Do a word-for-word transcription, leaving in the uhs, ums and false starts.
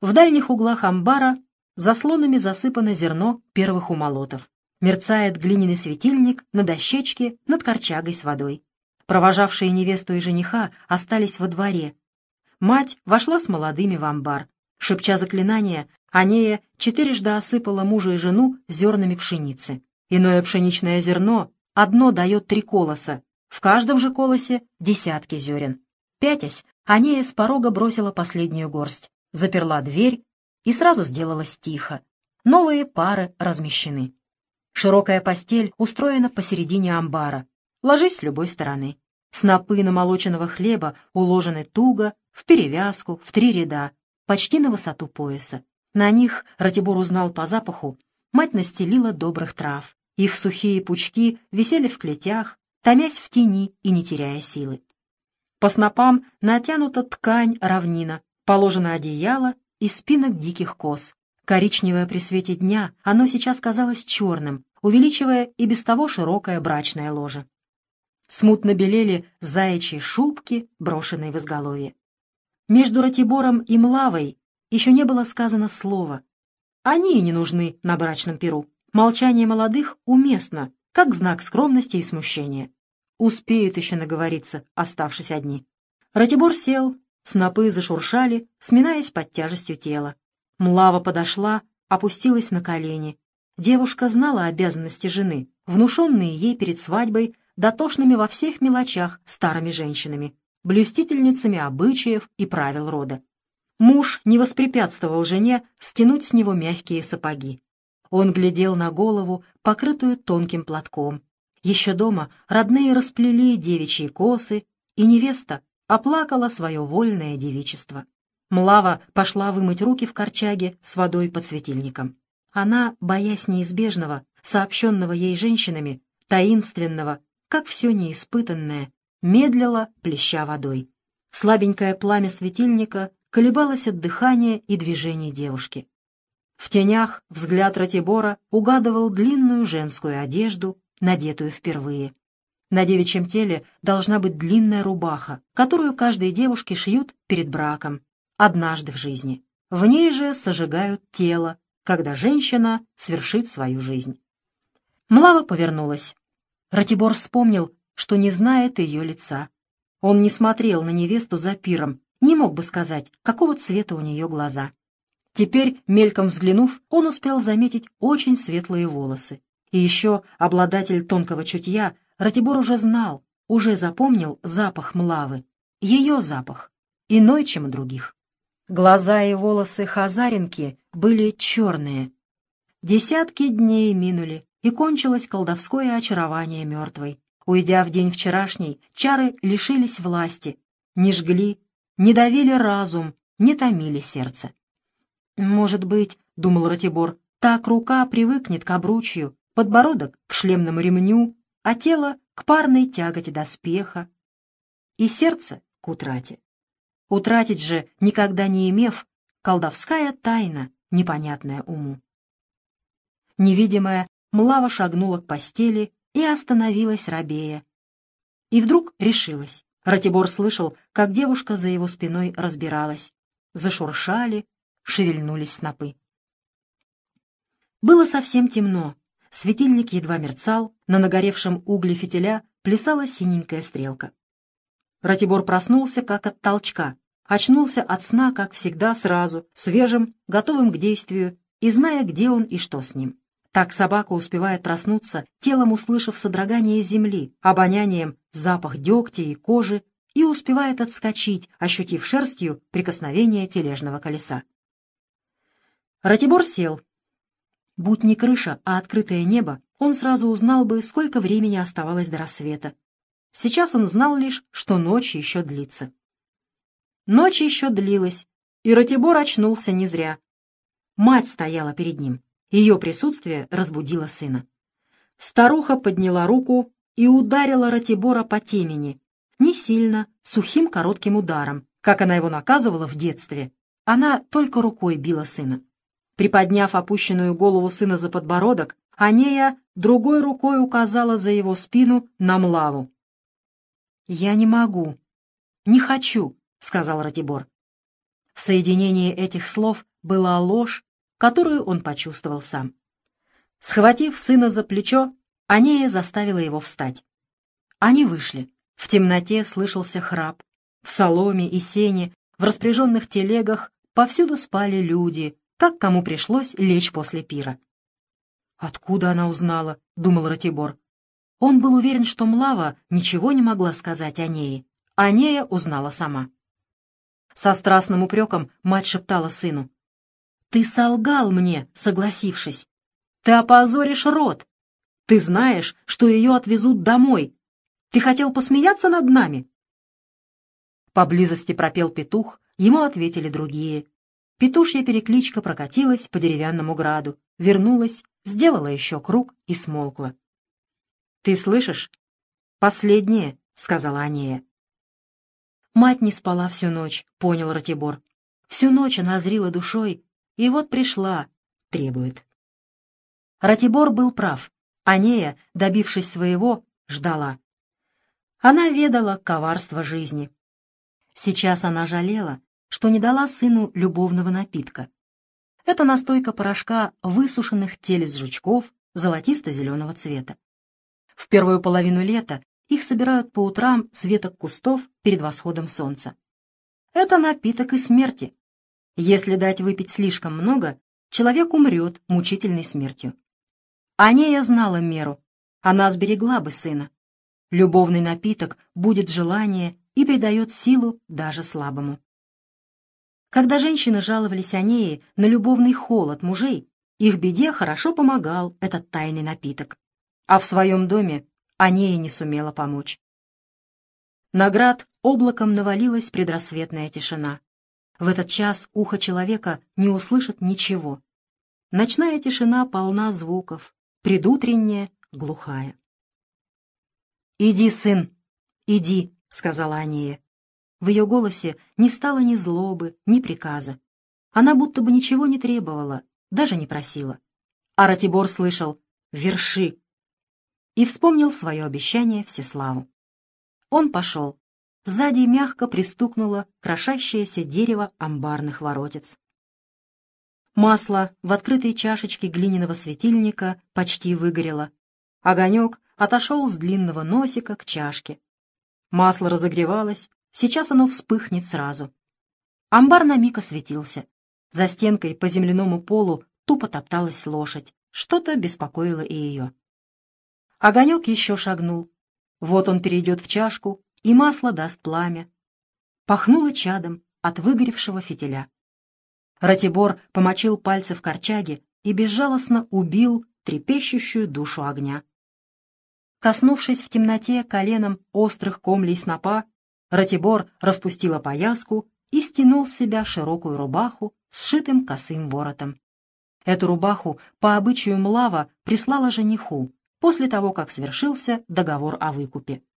В дальних углах амбара заслонами засыпано зерно первых умолотов. Мерцает глиняный светильник на дощечке над корчагой с водой. Провожавшие невесту и жениха остались во дворе. Мать вошла с молодыми в амбар. Шепча заклинание, Анея четырежды осыпала мужа и жену зернами пшеницы. Иное пшеничное зерно одно дает три колоса, в каждом же колосе десятки зерен. Пятясь, Анея с порога бросила последнюю горсть, заперла дверь и сразу сделалось тихо. Новые пары размещены. Широкая постель устроена посередине амбара. Ложись с любой стороны. Снопы намолоченного хлеба уложены туго, в перевязку, в три ряда, почти на высоту пояса. На них, Ратибор узнал по запаху, мать настелила добрых трав. Их сухие пучки висели в клетях, томясь в тени и не теряя силы. По снопам натянута ткань равнина, положено одеяло из спинок диких коз. Коричневое при свете дня, оно сейчас казалось черным, увеличивая и без того широкое брачное ложе. Смутно белели заячьи шубки, брошенные в изголовье. Между Ратибором и Млавой еще не было сказано слова. Они и не нужны на брачном пиру. Молчание молодых уместно, как знак скромности и смущения. Успеют еще наговориться, оставшись одни. Ратибор сел, снопы зашуршали, сминаясь под тяжестью тела. Млава подошла, опустилась на колени. Девушка знала обязанности жены, внушенные ей перед свадьбой дотошными во всех мелочах старыми женщинами, блюстительницами обычаев и правил рода. Муж не воспрепятствовал жене стянуть с него мягкие сапоги. Он глядел на голову, покрытую тонким платком. Еще дома родные расплели девичьи косы, и невеста оплакала свое вольное девичество. Млава пошла вымыть руки в корчаге с водой под светильником. Она, боясь неизбежного, сообщенного ей женщинами, таинственного, как все неиспытанное, медлила, плеща водой. Слабенькое пламя светильника колебалось от дыхания и движений девушки. В тенях взгляд Ратибора угадывал длинную женскую одежду, надетую впервые. На девичьем теле должна быть длинная рубаха, которую каждой девушке шьют перед браком, однажды в жизни. В ней же сожигают тело, когда женщина свершит свою жизнь. Млава повернулась. Ратибор вспомнил, что не знает ее лица. Он не смотрел на невесту за пиром, не мог бы сказать, какого цвета у нее глаза. Теперь, мельком взглянув, он успел заметить очень светлые волосы. И еще обладатель тонкого чутья Ратибор уже знал, уже запомнил запах Млавы. Ее запах, иной, чем у других. Глаза и волосы хазаринки были черные. Десятки дней минули, и кончилось колдовское очарование мертвой. Уйдя в день вчерашний, чары лишились власти, не жгли, не давили разум, не томили сердце. «Может быть, — думал Ратибор, — так рука привыкнет к обручью, подбородок к шлемному ремню, а тело к парной тяготи доспеха, и сердце к утрате. Утратить же, никогда не имев, колдовская тайна, непонятная уму». Невидимая, Млава шагнула к постели и остановилась рабея. И вдруг решилась. Ратибор слышал, как девушка за его спиной разбиралась. Зашуршали, шевельнулись снопы. Было совсем темно. Светильник едва мерцал, на нагоревшем угле фитиля плясала синенькая стрелка. Ратибор проснулся, как от толчка, очнулся от сна, как всегда, сразу, свежим, готовым к действию и зная, где он и что с ним. Так собака успевает проснуться, телом услышав содрогание земли, обонянием запах дегтя и кожи, и успевает отскочить, ощутив шерстью прикосновение тележного колеса. Ратибор сел. Будь не крыша, а открытое небо, он сразу узнал бы, сколько времени оставалось до рассвета. Сейчас он знал лишь, что ночь еще длится. Ночь еще длилась, и Ратибор очнулся не зря. Мать стояла перед ним. Ее присутствие разбудило сына. Старуха подняла руку и ударила Ратибора по темени. Не сильно, сухим коротким ударом, как она его наказывала в детстве. Она только рукой била сына. Приподняв опущенную голову сына за подбородок, Анея другой рукой указала за его спину на Млаву. «Я не могу, не хочу», — сказал Ратибор. В соединении этих слов была ложь, которую он почувствовал сам. Схватив сына за плечо, Анея заставила его встать. Они вышли. В темноте слышался храп. В соломе и сене, в распряженных телегах повсюду спали люди, как кому пришлось лечь после пира. «Откуда она узнала?» — думал Ратибор. Он был уверен, что Млава ничего не могла сказать Анее. Анея узнала сама. Со страстным упреком мать шептала сыну: «Ты солгал мне, согласившись. Ты опозоришь род. Ты знаешь, что ее отвезут домой. Ты хотел посмеяться над нами?» Поблизости пропел петух, ему ответили другие. Петушья перекличка прокатилась по деревянному граду, вернулась, сделала еще круг и смолкла. «Ты слышишь? Последнее», — сказала Анея. Мать не спала всю ночь, понял Ратибор. Всю ночь она зрила душой, и вот пришла, требует. Ратибор был прав. Анея, добившись своего, ждала. Она ведала коварство жизни. Сейчас она жалела, что не дала сыну любовного напитка. Это настойка порошка высушенных телес жучков золотисто-зеленого цвета. В первую половину лета их собирают по утрам с веток кустов перед восходом солнца. Это напиток и смерти. Если дать выпить слишком много, человек умрет мучительной смертью. Анея знала меру. Она сберегла бы сына. Любовный напиток будет желание и придает силу даже слабому. Когда женщины жаловались Анее на любовный холод мужей, их беде хорошо помогал этот тайный напиток. А в своем доме Анея не сумела помочь. На град облаком навалилась предрассветная тишина. В этот час ухо человека не услышит ничего. Ночная тишина полна звуков, предутренняя — глухая. «Иди, сын, иди», — сказала Анея. В ее голосе не стало ни злобы, ни приказа. Она будто бы ничего не требовала, даже не просила. А Ратибор слышал «верши» и вспомнил свое обещание Всеславу. Он пошел. Сзади мягко пристукнуло крошащееся дерево амбарных воротец. Масло в открытой чашечке глиняного светильника почти выгорело. Огонек отошел с длинного носика к чашке. Масло разогревалось, сейчас оно вспыхнет сразу. Амбар на миг осветился. За стенкой по земляному полу тупо топталась лошадь. Что-то беспокоило и ее. Огонек еще шагнул. Вот он перейдет в чашку, и масло даст пламя. Пахнуло чадом от выгоревшего фитиля. Ратибор помочил пальцы в корчаге и безжалостно убил трепещущую душу огня. Коснувшись в темноте коленом острых комлей снопа, Ратибор распустил опояску и стянул с себя широкую рубаху с сшитым косым воротом. Эту рубаху по обычаю Млава прислала жениху после того, как свершился договор о выкупе.